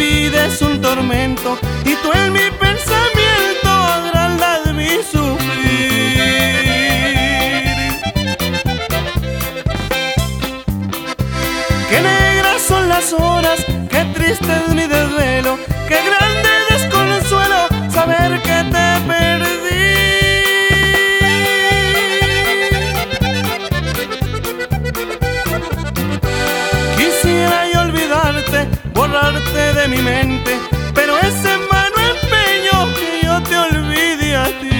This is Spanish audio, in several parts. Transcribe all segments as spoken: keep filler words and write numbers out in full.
vida es un tormento y tú en mi pensamiento agrandas mi sufrir. Qué negras son las horas, qué triste es mi desvelo, qué grande desconsuelo saber que te perdí. Quisiera yo olvidarte, borrarte de mi mente, pero es en vano empeño que yo te olvide a ti.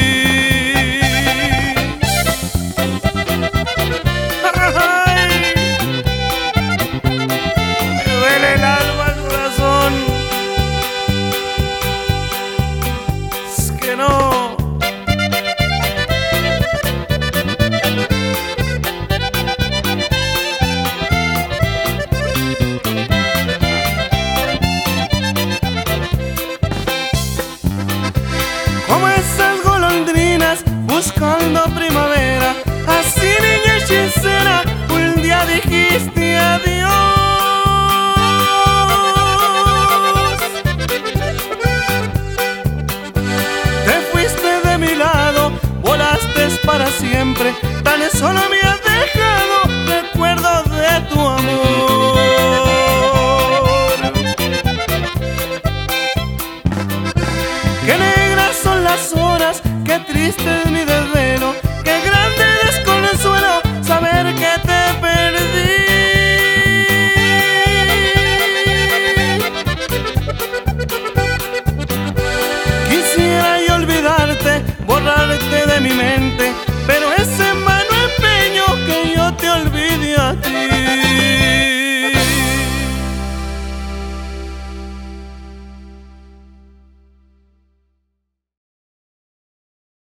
¡Ay! Me duele el alma, el corazón. Es que no. Como esas golondrinas buscando primavera, así niña hechicera, un día dijiste adiós.